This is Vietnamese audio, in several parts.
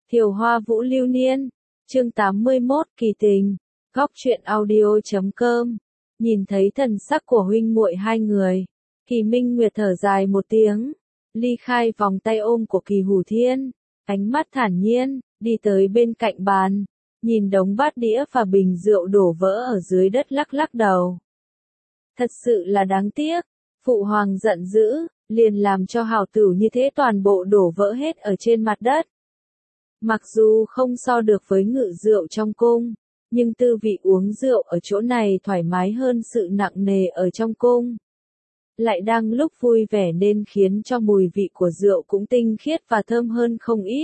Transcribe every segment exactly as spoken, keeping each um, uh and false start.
Thiều Hoa Vũ Lưu Niên, chương tám mươi mốt, kỳ tình, góc truyện audio chấm com. Nhìn thấy thần sắc của huynh muội hai người, Kỳ Minh Nguyệt thở dài một tiếng, ly khai vòng tay ôm của Kỳ Hủ Thiên, ánh mắt thản nhiên, đi tới bên cạnh bàn, nhìn đống bát đĩa và bình rượu đổ vỡ ở dưới đất lắc lắc đầu. Thật sự là đáng tiếc, Phụ Hoàng giận dữ, liền làm cho hảo tửu như thế toàn bộ đổ vỡ hết ở trên mặt đất. Mặc dù không so được với ngự rượu trong cung, nhưng tư vị uống rượu ở chỗ này thoải mái hơn sự nặng nề ở trong cung. Lại đang lúc vui vẻ nên khiến cho mùi vị của rượu cũng tinh khiết và thơm hơn không ít.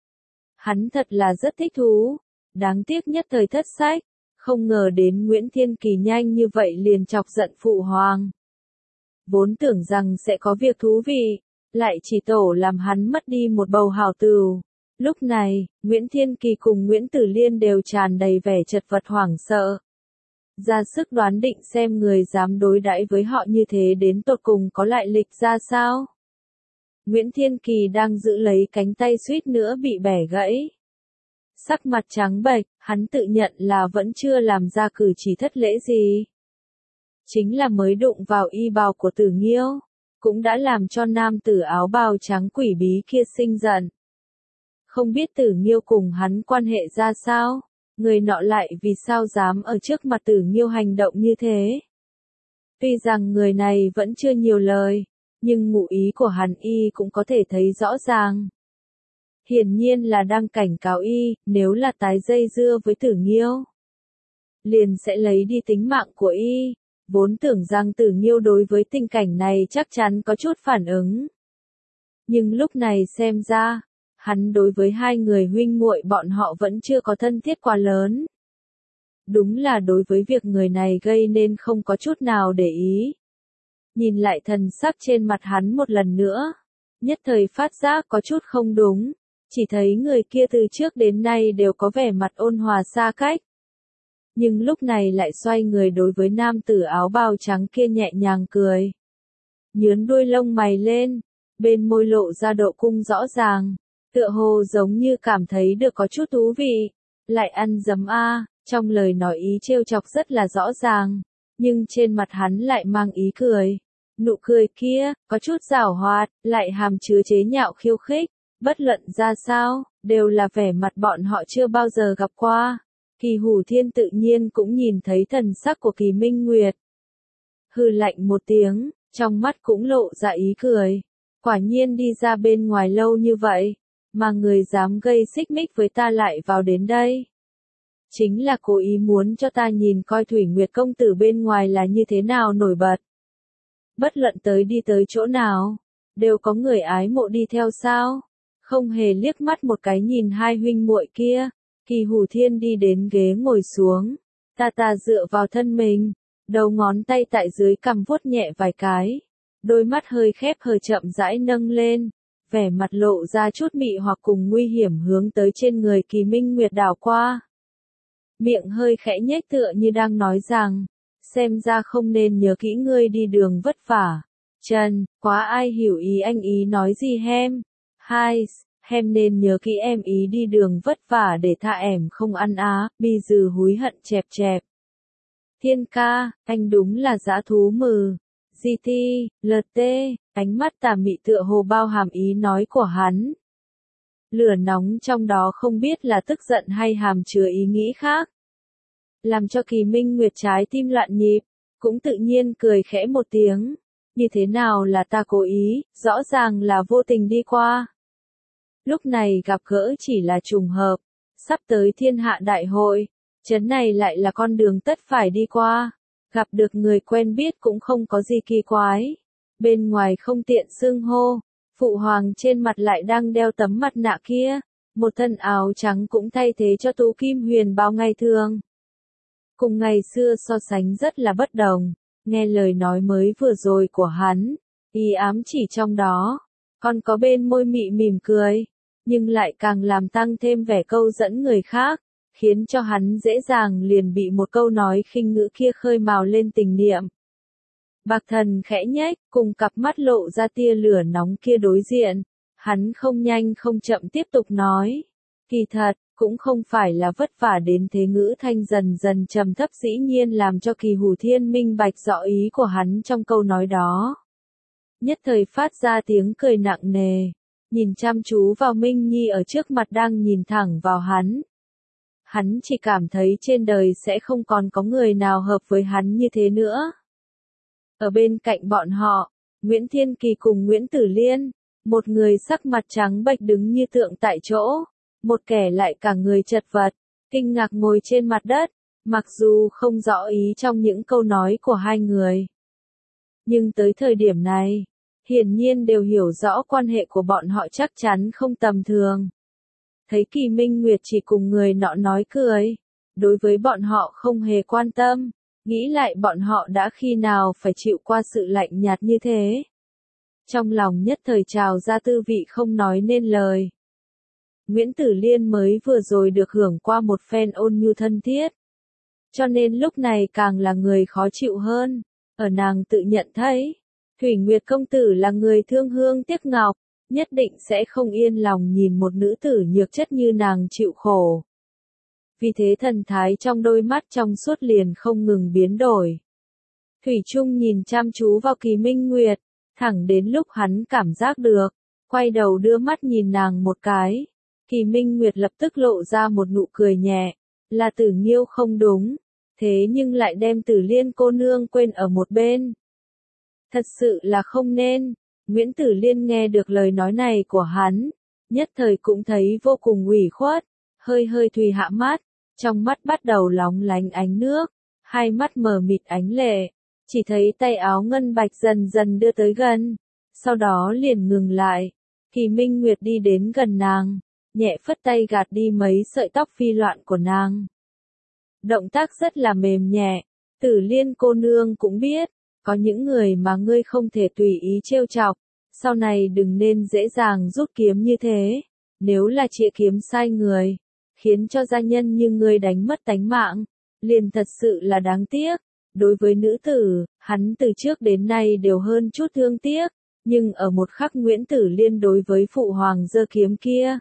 Hắn thật là rất thích thú, đáng tiếc nhất thời thất sách, không ngờ đến Nguyễn Thiên Kỳ nhanh như vậy liền chọc giận Phụ Hoàng. Vốn tưởng rằng sẽ có việc thú vị, lại chỉ tổ làm hắn mất đi một bầu hảo tửu. Lúc này, Nguyễn Thiên Kỳ cùng Nguyễn Tử Liên đều tràn đầy vẻ chật vật hoảng sợ. Ra sức đoán định xem người dám đối đãi với họ như thế đến tột cùng có lại lịch ra sao. Nguyễn Thiên Kỳ đang giữ lấy cánh tay suýt nữa bị bẻ gãy. Sắc mặt trắng bệch, hắn tự nhận là vẫn chưa làm ra cử chỉ thất lễ gì. Chính là mới đụng vào y bào của Tử Nghiêu, cũng đã làm cho nam tử áo bào trắng quỷ bí kia sinh giận. Không biết Tử Nghiêu cùng hắn quan hệ ra sao, người nọ lại vì sao dám ở trước mặt Tử Nghiêu hành động như thế. Tuy rằng người này vẫn chưa nhiều lời, nhưng ngụ ý của hắn y cũng có thể thấy rõ ràng. Hiển nhiên là đang cảnh cáo y, nếu là tái dây dưa với Tử Nghiêu, liền sẽ lấy đi tính mạng của y. Vốn tưởng rằng Tử Nghiêu đối với tình cảnh này chắc chắn có chút phản ứng. Nhưng lúc này xem ra, hắn đối với hai người huynh muội bọn họ vẫn chưa có thân thiết quá lớn. Đúng là đối với việc người này gây nên không có chút nào để ý. Nhìn lại thần sắc trên mặt hắn một lần nữa, nhất thời phát giác có chút không đúng, chỉ thấy người kia từ trước đến nay đều có vẻ mặt ôn hòa xa cách. Nhưng lúc này lại xoay người đối với nam tử áo bào trắng kia nhẹ nhàng cười. Nhướn đuôi lông mày lên, bên môi lộ ra độ cung rõ ràng, tựa hồ giống như cảm thấy được có chút thú vị, lại ăn dấm a, trong lời nói ý trêu chọc rất là rõ ràng, nhưng trên mặt hắn lại mang ý cười. Nụ cười kia, có chút giảo hoạt, lại hàm chứa chế nhạo khiêu khích, bất luận ra sao, đều là vẻ mặt bọn họ chưa bao giờ gặp qua. Kỳ Hủ Thiên tự nhiên cũng nhìn thấy thần sắc của Kỳ Minh Nguyệt. Hừ lạnh một tiếng, trong mắt cũng lộ ra ý cười. Quả nhiên đi ra bên ngoài lâu như vậy, mà người dám gây xích mích với ta lại vào đến đây. Chính là cố ý muốn cho ta nhìn coi Thủy Nguyệt công tử bên ngoài là như thế nào nổi bật. Bất luận tới đi tới chỗ nào, đều có người ái mộ đi theo sao. Không hề liếc mắt một cái nhìn hai huynh muội kia. Kỳ Hủ Thiên đi đến ghế ngồi xuống, ta ta dựa vào thân mình, đầu ngón tay tại dưới cằm vuốt nhẹ vài cái, đôi mắt hơi khép hờ chậm rãi nâng lên, vẻ mặt lộ ra chút mị hoặc cùng nguy hiểm hướng tới trên người Kỳ Minh Nguyệt đảo qua. Miệng hơi khẽ nhếch tựa như đang nói rằng, xem ra không nên nhớ kỹ ngươi đi đường vất vả. Trần, quá ai hiểu ý anh ý nói gì hem. Hai, em nên nhớ kỹ em ý đi đường vất vả để tha em không ăn á, bi dừ húi hận chẹp chẹp. Thiên ca, anh đúng là dã thú mừ. giê tê, lờ tê, ánh mắt tà mị tựa hồ bao hàm ý nói của hắn. Lửa nóng trong đó không biết là tức giận hay hàm chứa ý nghĩ khác. Làm cho Kỳ Minh Nguyệt trái tim loạn nhịp, cũng tự nhiên cười khẽ một tiếng. Như thế nào là ta cố ý, rõ ràng là vô tình đi qua. Lúc này gặp gỡ chỉ là trùng hợp, sắp tới thiên hạ đại hội, trấn này lại là con đường tất phải đi qua, gặp được người quen biết cũng không có gì kỳ quái. Bên ngoài không tiện xưng hô, Phụ Hoàng trên mặt lại đang đeo tấm mặt nạ kia, một thân áo trắng cũng thay thế cho tú kim huyền bao ngày thường. Cùng ngày xưa so sánh rất là bất đồng, nghe lời nói mới vừa rồi của hắn, ý ám chỉ trong đó, còn có bên môi mị mỉm cười. Nhưng lại càng làm tăng thêm vẻ câu dẫn người khác, khiến cho hắn dễ dàng liền bị một câu nói khinh ngữ kia khơi mào lên tình niệm. Bạc Thần khẽ nhếch, cùng cặp mắt lộ ra tia lửa nóng kia đối diện, hắn không nhanh không chậm tiếp tục nói. Kỳ thật, cũng không phải là vất vả đến thế. Ngữ thanh dần dần trầm thấp dĩ nhiên làm cho Kỳ Hủ Thiên minh bạch rõ ý của hắn trong câu nói đó. Nhất thời phát ra tiếng cười nặng nề, nhìn chăm chú vào Minh Nhi ở trước mặt đang nhìn thẳng vào hắn. Hắn chỉ cảm thấy trên đời sẽ không còn có người nào hợp với hắn như thế nữa. Ở bên cạnh bọn họ, Nguyễn Thiên Kỳ cùng Nguyễn Tử Liên, một người sắc mặt trắng bệch đứng như tượng tại chỗ, một kẻ lại cả người chật vật, kinh ngạc ngồi trên mặt đất, mặc dù không rõ ý trong những câu nói của hai người. Nhưng tới thời điểm này, hiển nhiên đều hiểu rõ quan hệ của bọn họ chắc chắn không tầm thường. Thấy Kỳ Minh Nguyệt chỉ cùng người nọ nói cười, đối với bọn họ không hề quan tâm, nghĩ lại bọn họ đã khi nào phải chịu qua sự lạnh nhạt như thế. Trong lòng nhất thời trào ra tư vị không nói nên lời. Nguyễn Tử Liên mới vừa rồi được hưởng qua một phen ôn nhu thân thiết, cho nên lúc này càng là người khó chịu hơn. Ở nàng tự nhận thấy, Thủy Nguyệt công tử là người thương hương tiếc ngọc, nhất định sẽ không yên lòng nhìn một nữ tử nhược chất như nàng chịu khổ. Vì thế thần thái trong đôi mắt trong suốt liền không ngừng biến đổi. Thủy Trung nhìn chăm chú vào Kỳ Minh Nguyệt, thẳng đến lúc hắn cảm giác được, quay đầu đưa mắt nhìn nàng một cái. Kỳ Minh Nguyệt lập tức lộ ra một nụ cười nhẹ, là Tử Nghiêu không đúng, thế nhưng lại đem Tử Liên cô nương quên ở một bên. Thật sự là không nên. Nguyễn Tử Liên nghe được lời nói này của hắn, nhất thời cũng thấy vô cùng ủy khuất, hơi hơi thùy hạ mắt, trong mắt bắt đầu lóng lánh ánh nước, hai mắt mờ mịt ánh lệ, chỉ thấy tay áo ngân bạch dần dần đưa tới gần, sau đó liền ngừng lại. Kỳ Minh Nguyệt đi đến gần nàng, nhẹ phất tay gạt đi mấy sợi tóc phi loạn của nàng. Động tác rất là mềm nhẹ, Tử Liên cô nương cũng biết, có những người mà ngươi không thể tùy ý trêu chọc, sau này đừng nên dễ dàng rút kiếm như thế, nếu là chĩa kiếm sai người, khiến cho gia nhân như ngươi đánh mất tánh mạng, liền thật sự là đáng tiếc. Đối với nữ tử, hắn từ trước đến nay đều hơn chút thương tiếc, nhưng ở một khắc Nguyễn Tử Liên đối với phụ hoàng giơ kiếm kia,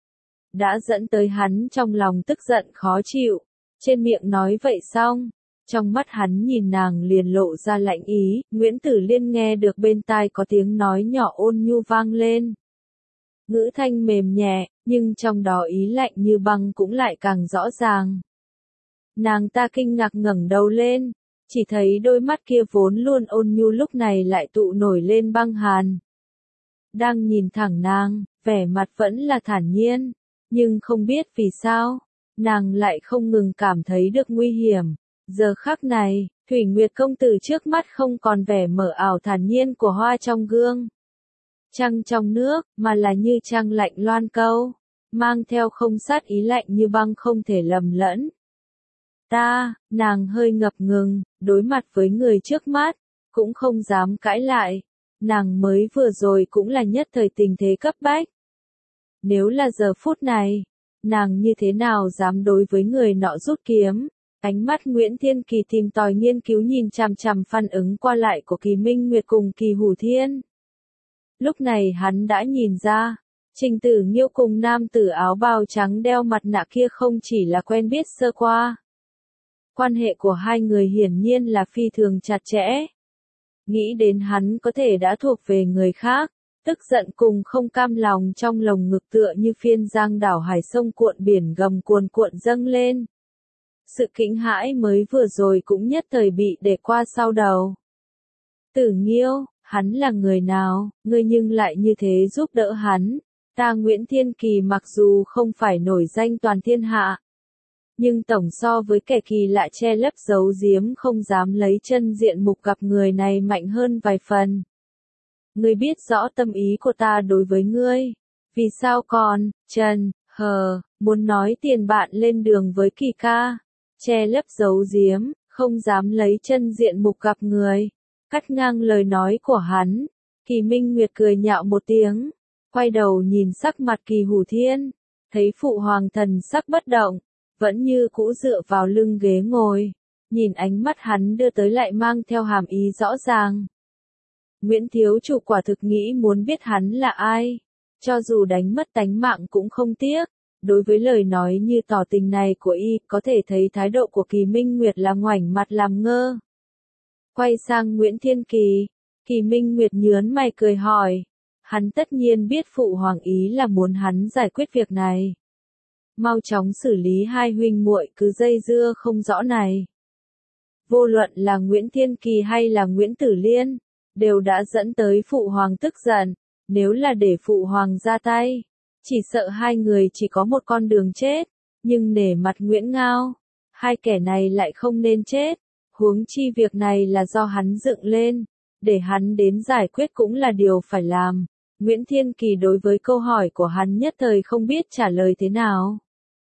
đã dẫn tới hắn trong lòng tức giận khó chịu, trên miệng nói vậy xong, trong mắt hắn nhìn nàng liền lộ ra lạnh ý. Nguyễn Tử Liên nghe được bên tai có tiếng nói nhỏ ôn nhu vang lên. Ngữ thanh mềm nhẹ, nhưng trong đó ý lạnh như băng cũng lại càng rõ ràng. Nàng ta kinh ngạc ngẩng đầu lên, chỉ thấy đôi mắt kia vốn luôn ôn nhu lúc này lại tụ nổi lên băng hàn. Đang nhìn thẳng nàng, vẻ mặt vẫn là thản nhiên, nhưng không biết vì sao, nàng lại không ngừng cảm thấy được nguy hiểm. Giờ khắc này, Thủy Nguyệt công tử trước mắt không còn vẻ mờ ảo thản nhiên của hoa trong gương, trăng trong nước, mà là như trăng lạnh loan câu, mang theo không sát ý lạnh như băng không thể lầm lẫn. Ta, nàng hơi ngập ngừng, đối mặt với người trước mắt, cũng không dám cãi lại, nàng mới vừa rồi cũng là nhất thời tình thế cấp bách. Nếu là giờ phút này, nàng như thế nào dám đối với người nọ rút kiếm? Ánh mắt Nguyễn Thiên Kỳ tìm tòi nghiên cứu nhìn chằm chằm phản ứng qua lại của Kỳ Minh Nguyệt cùng Kỳ Hủ Thiên. Lúc này hắn đã nhìn ra, Trình Tử Nghiêu cùng nam tử áo bào trắng đeo mặt nạ kia không chỉ là quen biết sơ qua. Quan hệ của hai người hiển nhiên là phi thường chặt chẽ. Nghĩ đến hắn có thể đã thuộc về người khác, tức giận cùng không cam lòng trong lồng ngực tựa như phiên giang đảo hải sông cuộn biển gầm cuồn cuộn dâng lên. Sự kinh hãi mới vừa rồi cũng nhất thời bị để qua sau đầu. Tử Nghiêu, hắn là người nào, ngươi nhưng lại như thế giúp đỡ hắn. Ta Nguyễn Thiên Kỳ mặc dù không phải nổi danh toàn thiên hạ, nhưng tổng so với kẻ kỳ lạ che lấp giấu giếm không dám lấy chân diện mục gặp người này mạnh hơn vài phần. Ngươi biết rõ tâm ý của ta đối với ngươi, vì sao còn, Trần, hờ, muốn nói tiền bạn lên đường với Kỳ ca, che lấp giấu giếm, không dám lấy chân diện mục gặp người. Cắt ngang lời nói của hắn, Kỳ Minh Nguyệt cười nhạo một tiếng, quay đầu nhìn sắc mặt Kỳ Hủ Thiên, thấy phụ hoàng thần sắc bất động, vẫn như cũ dựa vào lưng ghế ngồi, nhìn ánh mắt hắn đưa tới lại mang theo hàm ý rõ ràng. Nguyễn thiếu chủ quả thực nghĩ muốn biết hắn là ai, cho dù đánh mất tánh mạng cũng không tiếc, Đối với lời nói như tỏ tình này của y, có thể thấy thái độ của Kỳ Minh Nguyệt là ngoảnh mặt làm ngơ. Quay sang Nguyễn Thiên Kỳ, Kỳ Minh Nguyệt nhớn mày cười hỏi. Hắn tất nhiên biết phụ hoàng ý là muốn hắn giải quyết việc này. Mau chóng xử lý hai huynh muội cứ dây dưa không rõ này. Vô luận là Nguyễn Thiên Kỳ hay là Nguyễn Tử Liên, đều đã dẫn tới phụ hoàng tức giận, nếu là để phụ hoàng ra tay, chỉ sợ hai người chỉ có một con đường chết, nhưng nể mặt Nguyễn Ngao, hai kẻ này lại không nên chết, huống chi việc này là do hắn dựng lên, để hắn đến giải quyết cũng là điều phải làm. Nguyễn Thiên Kỳ đối với câu hỏi của hắn nhất thời không biết trả lời thế nào.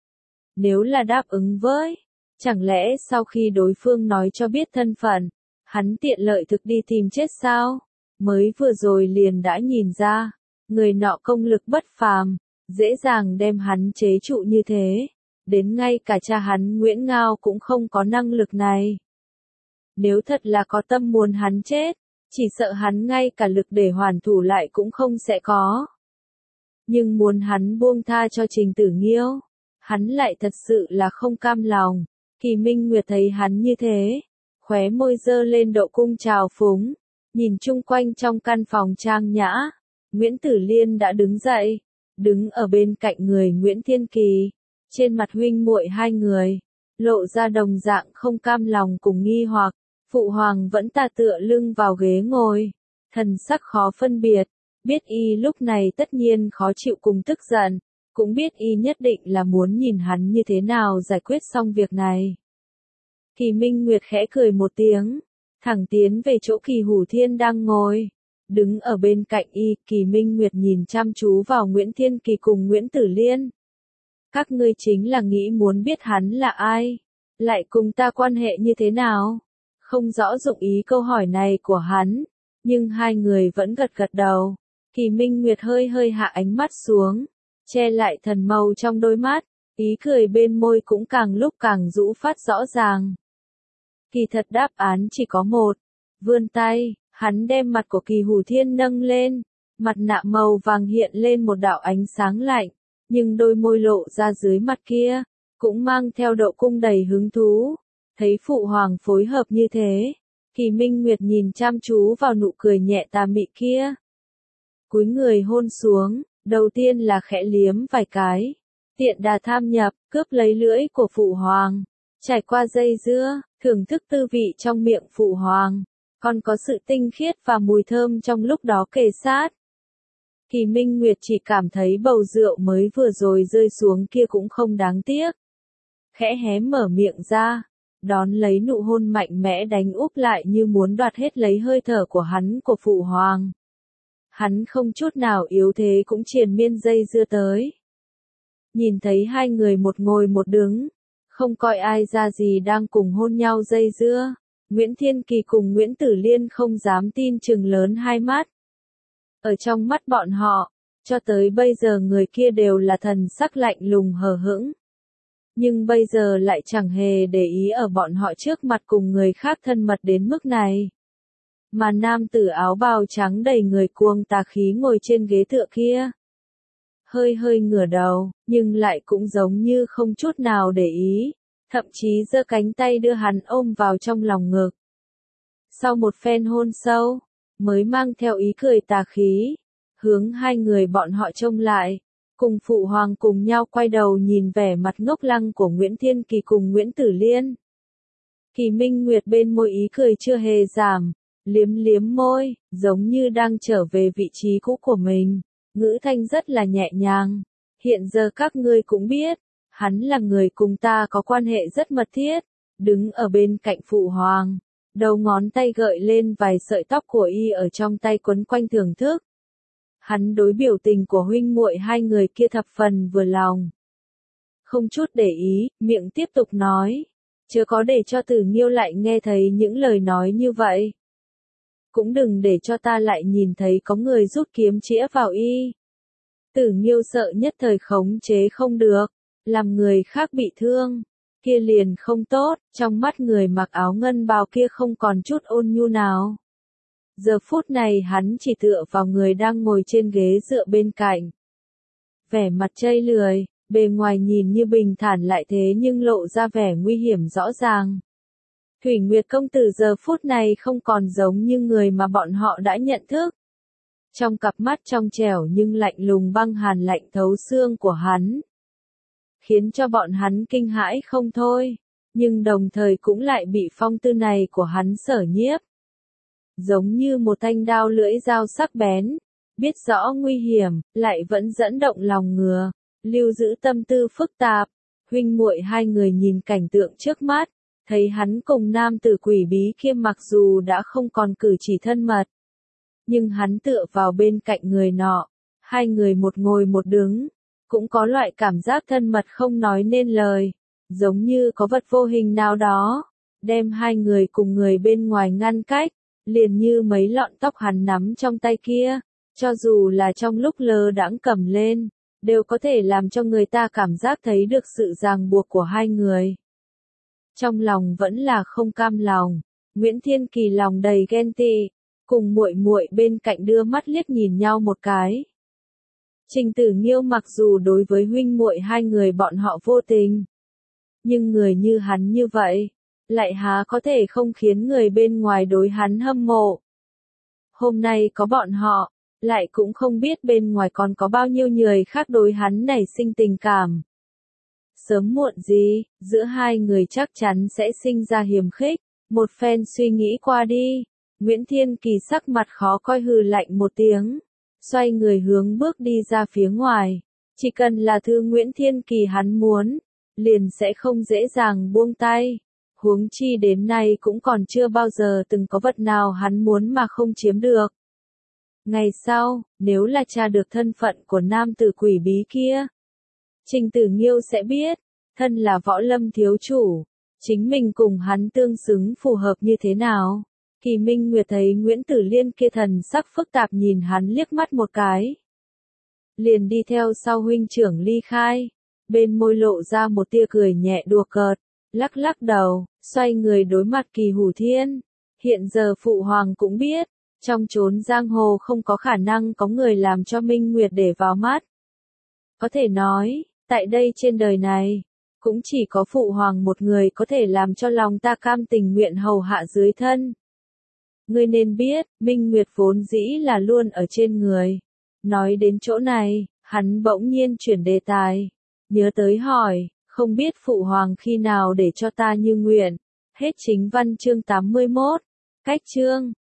Nếu là đáp ứng với, chẳng lẽ sau khi đối phương nói cho biết thân phận, hắn tiện lợi thực đi tìm chết sao? Mới vừa rồi liền đã nhìn ra, người nọ công lực bất phàm, dễ dàng đem hắn chế trụ như thế, đến ngay cả cha hắn Nguyễn Ngao cũng không có năng lực này. Nếu thật là có tâm muốn hắn chết, chỉ sợ hắn ngay cả lực để hoàn thủ lại cũng không sẽ có. Nhưng muốn hắn buông tha cho Trình Tử Nghiêu, hắn lại thật sự là không cam lòng. Kỳ Minh Nguyệt thấy hắn như thế, khóe môi dơ lên độ cung trào phúng, nhìn chung quanh trong căn phòng trang nhã. Nguyễn Tử Liên đã đứng dậy, đứng ở bên cạnh người Nguyễn Thiên Kỳ, trên mặt huynh muội hai người, lộ ra đồng dạng không cam lòng cùng nghi hoặc. Phụ hoàng vẫn tà tựa lưng vào ghế ngồi, thần sắc khó phân biệt, biết y lúc này tất nhiên khó chịu cùng tức giận, cũng biết y nhất định là muốn nhìn hắn như thế nào giải quyết xong việc này. Kỳ Minh Nguyệt khẽ cười một tiếng, thẳng tiến về chỗ Kỳ Hủ Thiên đang ngồi, đứng ở bên cạnh y. Kỳ Minh Nguyệt nhìn chăm chú vào Nguyễn Thiên Kỳ cùng Nguyễn Tử Liên. Các ngươi chính là nghĩ muốn biết hắn là ai, lại cùng ta quan hệ như thế nào? Không rõ dụng ý câu hỏi này của hắn, nhưng hai người vẫn gật gật đầu. Kỳ Minh Nguyệt hơi hơi hạ ánh mắt xuống, che lại thần màu trong đôi mắt, ý cười bên môi cũng càng lúc càng rũ phát rõ ràng. Kỳ thật đáp án chỉ có một, vươn tay, hắn đem mặt của Kỳ Hủ Thiên nâng lên, mặt nạ màu vàng hiện lên một đạo ánh sáng lạnh, nhưng đôi môi lộ ra dưới mặt kia, cũng mang theo độ cung đầy hứng thú. Thấy phụ hoàng phối hợp như thế, Kỳ Minh Nguyệt nhìn chăm chú vào nụ cười nhẹ tà mị kia. Cúi người hôn xuống, đầu tiên là khẽ liếm vài cái, tiện đà tham nhập, cướp lấy lưỡi của phụ hoàng, trải qua dây dưa, thưởng thức tư vị trong miệng phụ hoàng, còn có sự tinh khiết và mùi thơm trong lúc đó kề sát. Kỳ Minh Nguyệt chỉ cảm thấy bầu rượu mới vừa rồi rơi xuống kia cũng không đáng tiếc. Khẽ hé mở miệng ra, đón lấy nụ hôn mạnh mẽ đánh úp lại như muốn đoạt hết lấy hơi thở của hắn của phụ hoàng. Hắn không chút nào yếu thế cũng triền miên dây dưa tới. Nhìn thấy hai người một ngồi một đứng, không coi ai ra gì đang cùng hôn nhau dây dưa, Nguyễn Thiên Kỳ cùng Nguyễn Tử Liên không dám tin chừng lớn hai mắt. Ở trong mắt bọn họ, cho tới bây giờ người kia đều là thần sắc lạnh lùng hờ hững. Nhưng bây giờ lại chẳng hề để ý ở bọn họ trước mặt cùng người khác thân mật đến mức này. Mà nam tử áo bào trắng đầy người cuồng tà khí ngồi trên ghế tựa kia. Hơi hơi ngửa đầu, nhưng lại cũng giống như không chút nào để ý, thậm chí giơ cánh tay đưa hắn ôm vào trong lòng ngực. Sau một phen hôn sâu, mới mang theo ý cười tà khí, hướng hai người bọn họ trông lại. Cùng phụ hoàng cùng nhau quay đầu nhìn vẻ mặt ngốc lăng của Nguyễn Thiên Kỳ cùng Nguyễn Tử Liên. Kỳ Minh Nguyệt bên môi ý cười chưa hề giảm, liếm liếm môi, giống như đang trở về vị trí cũ của mình, ngữ thanh rất là nhẹ nhàng. Hiện giờ các ngươi cũng biết, hắn là người cùng ta có quan hệ rất mật thiết, đứng ở bên cạnh phụ hoàng, đầu ngón tay gợi lên vài sợi tóc của y ở trong tay quấn quanh thưởng thức. Hắn đối biểu tình của huynh muội hai người kia thập phần vừa lòng. Không chút để ý, miệng tiếp tục nói, chớ có để cho Tử Nghiêu lại nghe thấy những lời nói như vậy. Cũng đừng để cho ta lại nhìn thấy có người rút kiếm chĩa vào y. Tử Nghiêu sợ nhất thời khống chế không được, làm người khác bị thương, kia liền không tốt, trong mắt người mặc áo ngân bào kia không còn chút ôn nhu nào. Giờ phút này hắn chỉ tựa vào người đang ngồi trên ghế dựa bên cạnh. Vẻ mặt chây lười, bề ngoài nhìn như bình thản lại thế nhưng lộ ra vẻ nguy hiểm rõ ràng. Thủy Nguyệt công tử giờ phút này không còn giống như người mà bọn họ đã nhận thức. Trong cặp mắt trong trẻo nhưng lạnh lùng băng hàn lạnh thấu xương của hắn, khiến cho bọn hắn kinh hãi không thôi, nhưng đồng thời cũng lại bị phong tư này của hắn sở nhiếp. Giống như một thanh đao lưỡi dao sắc bén, biết rõ nguy hiểm, lại vẫn dẫn động lòng ngừa, lưu giữ tâm tư phức tạp. Huynh muội hai người nhìn cảnh tượng trước mắt, thấy hắn cùng nam tử quỷ bí kia mặc dù đã không còn cử chỉ thân mật, nhưng hắn tựa vào bên cạnh người nọ, hai người một ngồi một đứng, cũng có loại cảm giác thân mật không nói nên lời, giống như có vật vô hình nào đó, đem hai người cùng người bên ngoài ngăn cách, liền như mấy lọn tóc hắn nắm trong tay kia, cho dù là trong lúc lơ đãng cầm lên, đều có thể làm cho người ta cảm giác thấy được sự ràng buộc của hai người. Trong lòng vẫn là không cam lòng, Nguyễn Thiên Kỳ lòng đầy ghen tị, cùng muội muội bên cạnh đưa mắt liếc nhìn nhau một cái. Trình Tử Nghiêu mặc dù đối với huynh muội hai người bọn họ vô tình, nhưng người như hắn như vậy, lại há có thể không khiến người bên ngoài đối hắn hâm mộ. Hôm nay có bọn họ, lại cũng không biết bên ngoài còn có bao nhiêu người khác đối hắn nảy sinh tình cảm. Sớm muộn gì, giữa hai người chắc chắn sẽ sinh ra hiềm khích. Một phen suy nghĩ qua đi, Nguyễn Thiên Kỳ sắc mặt khó coi hừ lạnh một tiếng, xoay người hướng bước đi ra phía ngoài. Chỉ cần là thứ Nguyễn Thiên Kỳ hắn muốn, liền sẽ không dễ dàng buông tay. Huống chi đến nay cũng còn chưa bao giờ từng có vật nào hắn muốn mà không chiếm được. Ngày sau, nếu là tra được thân phận của nam tử quỷ bí kia, Trình Tử Nghiêu sẽ biết, thân là võ lâm thiếu chủ, chính mình cùng hắn tương xứng phù hợp như thế nào. Kỳ Minh Nguyệt thấy Nguyễn Tử Liên kia thần sắc phức tạp nhìn hắn liếc mắt một cái, liền đi theo sau huynh trưởng ly khai, bên môi lộ ra một tia cười nhẹ đùa cợt, lắc lắc đầu, xoay người đối mặt Kỳ Hủ Thiên. Hiện giờ Phụ Hoàng cũng biết, trong chốn giang hồ không có khả năng có người làm cho Minh Nguyệt để vào mắt. Có thể nói, tại đây trên đời này, cũng chỉ có Phụ Hoàng một người có thể làm cho lòng ta cam tình nguyện hầu hạ dưới thân. Ngươi nên biết, Minh Nguyệt vốn dĩ là luôn ở trên người. Nói đến chỗ này, hắn bỗng nhiên chuyển đề tài, nhớ tới hỏi, không biết Phụ Hoàng khi nào để cho ta như nguyện. Hết chính văn chương tám mươi mốt. Cách chương